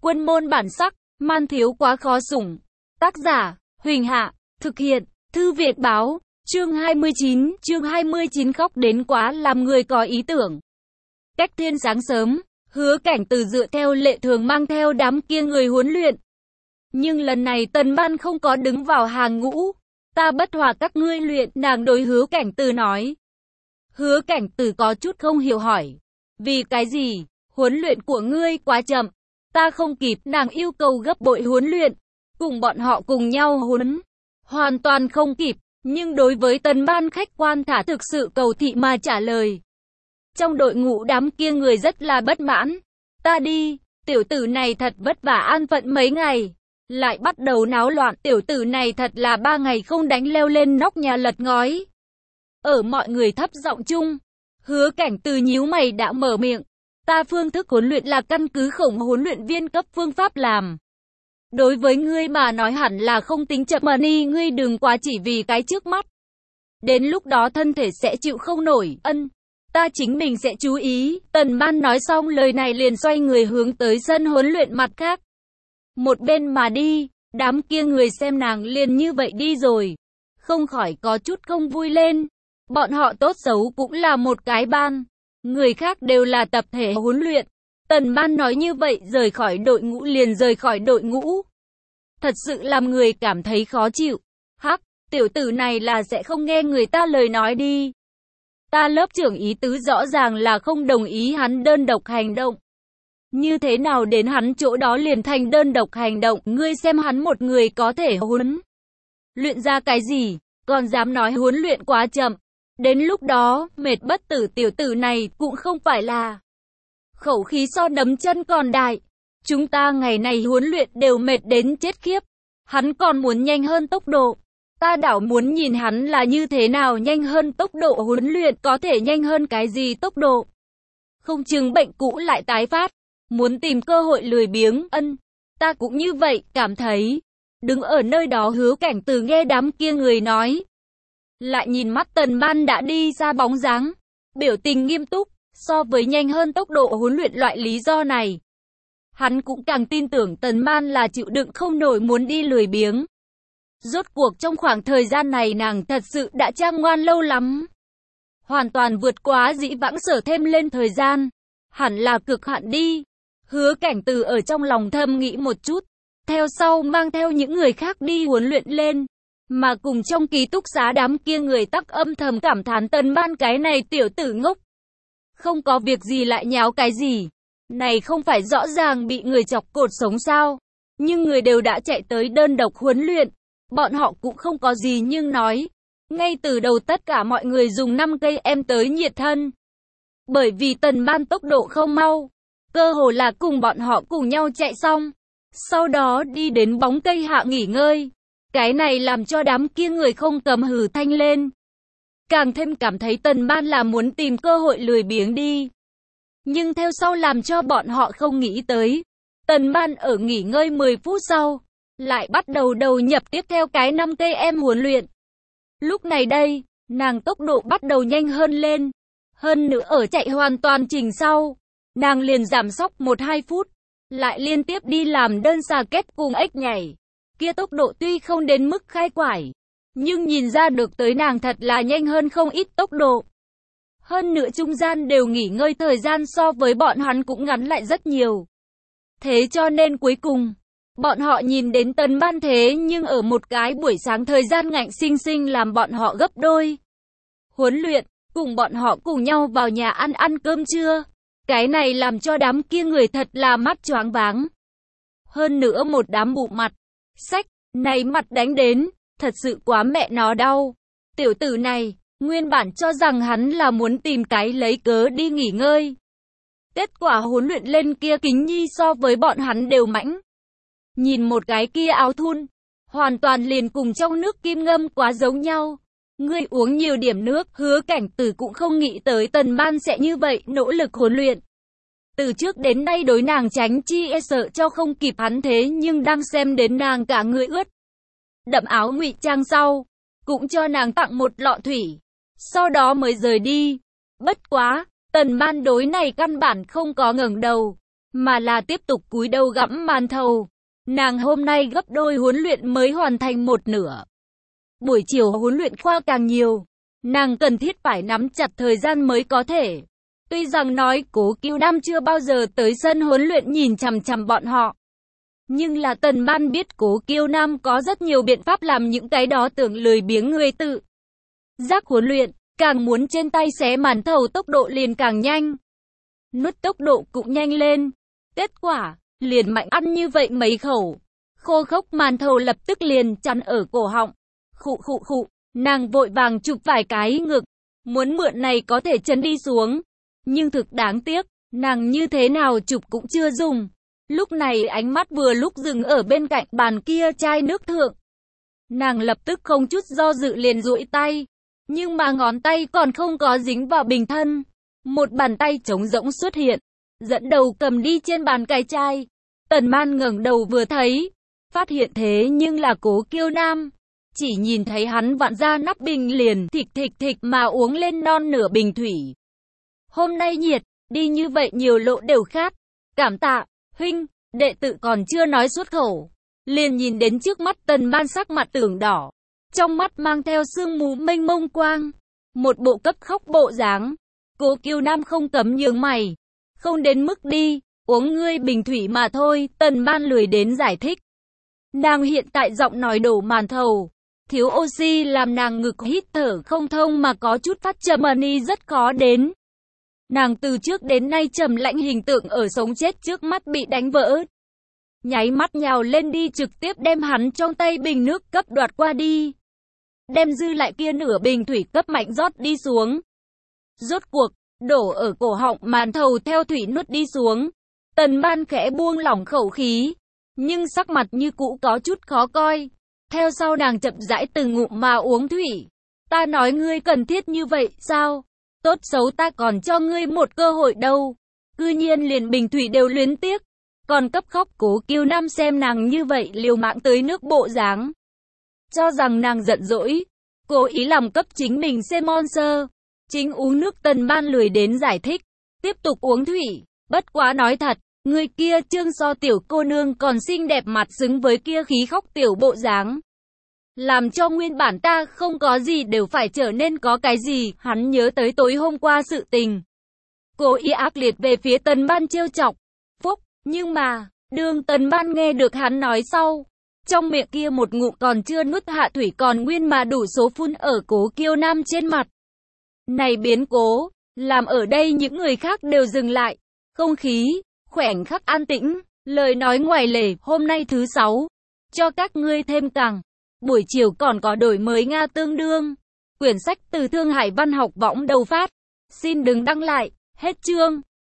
Quân môn bản sắc, man thiếu quá khó sủng. Tác giả, Huỳnh Hạ, thực hiện, Thư Viện Báo, chương 29 khóc đến quá làm người có ý tưởng. Cách thiên sáng sớm, Hứa Cảnh Từ dựa theo lệ thường mang theo đám kia người huấn luyện. Nhưng lần này Tần Ban không có đứng vào hàng ngũ. Ta bất hòa các ngươi luyện, nàng đối Hứa Cảnh Từ nói. Hứa Cảnh Từ có chút không hiểu hỏi. Vì cái gì? Huấn luyện của ngươi quá chậm. Ta không kịp, nàng yêu cầu gấp bội huấn luyện. Cùng bọn họ cùng nhau huấn. Hoàn toàn không kịp, nhưng đối với Tần Ban khách quan thả thực sự cầu thị mà trả lời. Trong đội ngũ đám kia người rất là bất mãn. Ta đi, tiểu tử này thật vất vả an phận mấy ngày. Lại bắt đầu náo loạn, tiểu tử này thật là 3 ngày không đánh leo lên nóc nhà lật ngói. Ở mọi người thấp giọng chung, Hứa Cảnh Từ nhíu mày đã mở miệng. Ta phương thức huấn luyện là căn cứ khổng huấn luyện viên cấp phương pháp làm. Đối với ngươi mà nói hẳn là không tính chậm mà ni, ngươi đừng quá chỉ vì cái trước mắt. Đến lúc đó thân thể sẽ chịu không nổi, ta chính mình sẽ chú ý. Tần Ban nói xong lời này liền xoay người hướng tới sân huấn luyện mặt khác. Một bên mà đi, đám kia người xem nàng liền như vậy đi rồi. Không khỏi có chút không vui lên. Bọn họ tốt xấu cũng là một cái ban. Người khác đều là tập thể huấn luyện. Tần Ban nói như vậy rời khỏi đội ngũ liền rời khỏi đội ngũ. Thật sự làm người cảm thấy khó chịu. Hắc, tiểu tử này là sẽ không nghe người ta lời nói đi. Ta lớp trưởng ý tứ rõ ràng là không đồng ý hắn đơn độc hành động. Như thế nào đến hắn chỗ đó liền thành đơn độc hành động, ngươi xem hắn một người có thể huấn luyện ra cái gì, còn dám nói huấn luyện quá chậm. Đến lúc đó, mệt bất tử tiểu tử này cũng không phải là khẩu khí so đấm chân còn đại. Chúng ta ngày này huấn luyện đều mệt đến chết khiếp. Hắn còn muốn nhanh hơn tốc độ. Ta đảo muốn nhìn hắn là như thế nào nhanh hơn tốc độ huấn luyện, có thể nhanh hơn cái gì tốc độ. Không chừng bệnh cũ lại tái phát. Muốn tìm cơ hội lười biếng, ta cũng như vậy, cảm thấy. Đứng ở nơi đó Hứa Cảnh Từ nghe đám kia người nói. Lại nhìn mắt Tần Ban đã đi ra bóng dáng. Biểu tình nghiêm túc, so với nhanh hơn tốc độ huấn luyện loại lý do này. Hắn cũng càng tin tưởng Tần Ban là chịu đựng không nổi muốn đi lười biếng. Rốt cuộc trong khoảng thời gian này nàng thật sự đã trang ngoan lâu lắm. Hoàn toàn vượt quá dĩ vãng sở thêm lên thời gian. Hẳn là cực hạn đi. Hứa Cảnh Từ ở trong lòng thầm nghĩ một chút. Theo sau mang theo những người khác đi huấn luyện lên. Mà cùng trong ký túc xá đám kia người tắc âm thầm cảm thán Tần Ban cái này tiểu tử ngốc. Không có việc gì lại nháo cái gì. Này không phải rõ ràng bị người chọc cột sống sao. Nhưng người đều đã chạy tới đơn độc huấn luyện. Bọn họ cũng không có gì nhưng nói. Ngay từ đầu tất cả mọi người dùng 5 cây em tới nhiệt thân. Bởi vì Tần Ban tốc độ không mau. Cơ hồ là cùng bọn họ cùng nhau chạy xong. Sau đó đi đến bóng cây hạ nghỉ ngơi. Cái này làm cho đám kia người không cầm hừ thanh lên. Càng thêm cảm thấy Tần Ban là muốn tìm cơ hội lười biếng đi. Nhưng theo sau làm cho bọn họ không nghĩ tới. Tần Ban ở nghỉ ngơi 10 phút sau. Lại bắt đầu đầu nhập tiếp theo cái 5 cây em huấn luyện. Lúc này đây, nàng tốc độ bắt đầu nhanh hơn lên. Hơn nữa ở chạy hoàn toàn trình sau. Nàng liền giảm sóc 1-2 phút. Lại liên tiếp đi làm đơn xà kết cùng ếch nhảy. Kia tốc độ tuy không đến mức khai quải. Nhưng nhìn ra được tới nàng thật là nhanh hơn không ít tốc độ. Hơn nữa trung gian đều nghỉ ngơi thời gian so với bọn hắn cũng ngắn lại rất nhiều. Thế cho nên cuối cùng, bọn họ nhìn đến Tần Ban thế nhưng ở một cái buổi sáng thời gian ngạnh sinh sinh làm bọn họ gấp đôi. Huấn luyện, cùng bọn họ cùng nhau vào nhà ăn cơm trưa. Cái này làm cho đám kia người thật là mắt choáng váng. Hơn nữa một đám bụ mặt. Sách, này mặt đánh đến, thật sự quá mẹ nó đau. Tiểu tử này, nguyên bản cho rằng hắn là muốn tìm cái lấy cớ đi nghỉ ngơi. Kết quả huấn luyện lên kia kính nhi so với bọn hắn đều mãnh. Nhìn một cái kia áo thun, hoàn toàn liền cùng trong nước kim ngâm quá giống nhau. Ngươi uống nhiều điểm nước, Hứa Cảnh Từ cũng không nghĩ tới Tần Ban sẽ như vậy nỗ lực huấn luyện. Từ trước đến nay đối nàng tránh chi e sợ cho không kịp hắn thế nhưng đang xem đến nàng cả người ướt. Đậm áo ngụy trang sau, cũng cho nàng tặng một lọ thủy. Sau đó mới rời đi. Bất quá, Tần Ban đối này căn bản không có ngẩng đầu. mà là tiếp tục cúi đầu gặm màn thầu. Nàng hôm nay gấp đôi huấn luyện mới hoàn thành một nửa. Buổi chiều huấn luyện khoa càng nhiều, nàng cần thiết phải nắm chặt thời gian mới có thể. Tuy rằng nói Cố Kiêu Nam chưa bao giờ tới sân huấn luyện nhìn chằm chằm bọn họ, nhưng là Tần Ban biết Cố Kiêu Nam có rất nhiều biện pháp làm những cái đó tưởng lười biếng người tự giác huấn luyện, càng muốn trên tay xé màn thầu tốc độ liền càng nhanh. Nuốt tốc độ cũng nhanh lên. Kết quả, liền mạnh ăn như vậy mấy khẩu. Khô khốc màn thầu lập tức liền chắn ở cổ họng. Khụ khụ khụ, nàng vội vàng chụp vài cái ngực. Muốn mượn này có thể chấn đi xuống. Nhưng thực đáng tiếc, nàng như thế nào chụp cũng chưa dùng. Lúc này ánh mắt vừa lúc dừng ở bên cạnh bàn kia chai nước thượng. Nàng lập tức không chút do dự liền duỗi tay. Nhưng mà ngón tay còn không có dính vào bình thân. Một bàn tay trống rỗng xuất hiện, dẫn đầu cầm đi trên bàn cái chai. Tần Man ngẩng đầu vừa thấy, phát hiện thế nhưng là Cố Kiêu Nam. Chỉ nhìn thấy hắn vặn ra nắp bình liền thịch thịch thịch mà uống lên non nửa bình thủy. Hôm nay nhiệt, đi như vậy nhiều lộ đều khát. Cảm tạ, huynh, đệ tử còn chưa nói xuất khẩu. Liền nhìn đến trước mắt Tần Man sắc mặt tưởng đỏ. Trong mắt mang theo sương mù mênh mông quang. Một bộ cấp khóc bộ dáng. Cố Kiêu Nam không cấm nhướng mày. Không đến mức đi, uống ngươi bình thủy mà thôi, Tần Ban lười đến giải thích. Nàng hiện tại giọng nói đổ màn thầu. Thiếu oxy làm nàng ngực hít thở không thông mà có chút phát trầm ni rất khó đến. Nàng từ trước đến nay trầm lạnh hình tượng ở sống chết trước mắt bị đánh vỡ. Nháy mắt nhào lên đi trực tiếp đem hắn trong tay bình nước cấp đoạt qua đi. Đem dư lại kia nửa bình thủy cấp mạnh rót đi xuống. Rốt cuộc, đổ ở cổ họng màn thầu theo thủy nuốt đi xuống. Tần Ban khẽ buông lỏng khẩu khí, nhưng sắc mặt như cũ có chút khó coi. Theo sau nàng chậm rãi từng ngụm mà uống thủy. Ta nói ngươi cần thiết như vậy sao? Tốt xấu ta còn cho ngươi một cơ hội đâu. Cư nhiên liền bình thủy đều luyến tiếc. Còn cấp khóc. Cố Kiêu Nam xem nàng như vậy liều mạng tới nước bộ dáng, cho rằng nàng giận dỗi, cố ý làm cấp chính mình xem monster. Chính uống nước. Tần Ban lười đến giải thích, tiếp tục uống thủy. Bất quá nói thật, người kia trương so tiểu cô nương còn xinh đẹp mặt xứng với kia khí khóc tiểu bộ dáng. Làm cho nguyên bản ta không có gì đều phải trở nên có cái gì. Hắn nhớ tới tối hôm qua sự tình, cố ý ác liệt về phía Tần Ban trêu chọc. Phúc, nhưng mà, đương Tần Ban nghe được hắn nói sau, trong miệng kia một ngụm còn chưa nuốt hạ thủy còn nguyên mà đủ số phun ở Cố Kiêu Nam trên mặt. Này biến cố, làm ở đây những người khác đều dừng lại. Không khí, khoảnh khắc an tĩnh, lời nói ngoài lề, hôm nay thứ 6. Cho các ngươi thêm càng. Buổi chiều còn có đổi mới Nga tương đương. Quyển sách từ Thương Hải Văn học võng đầu phát. Xin đừng đăng lại, hết chương.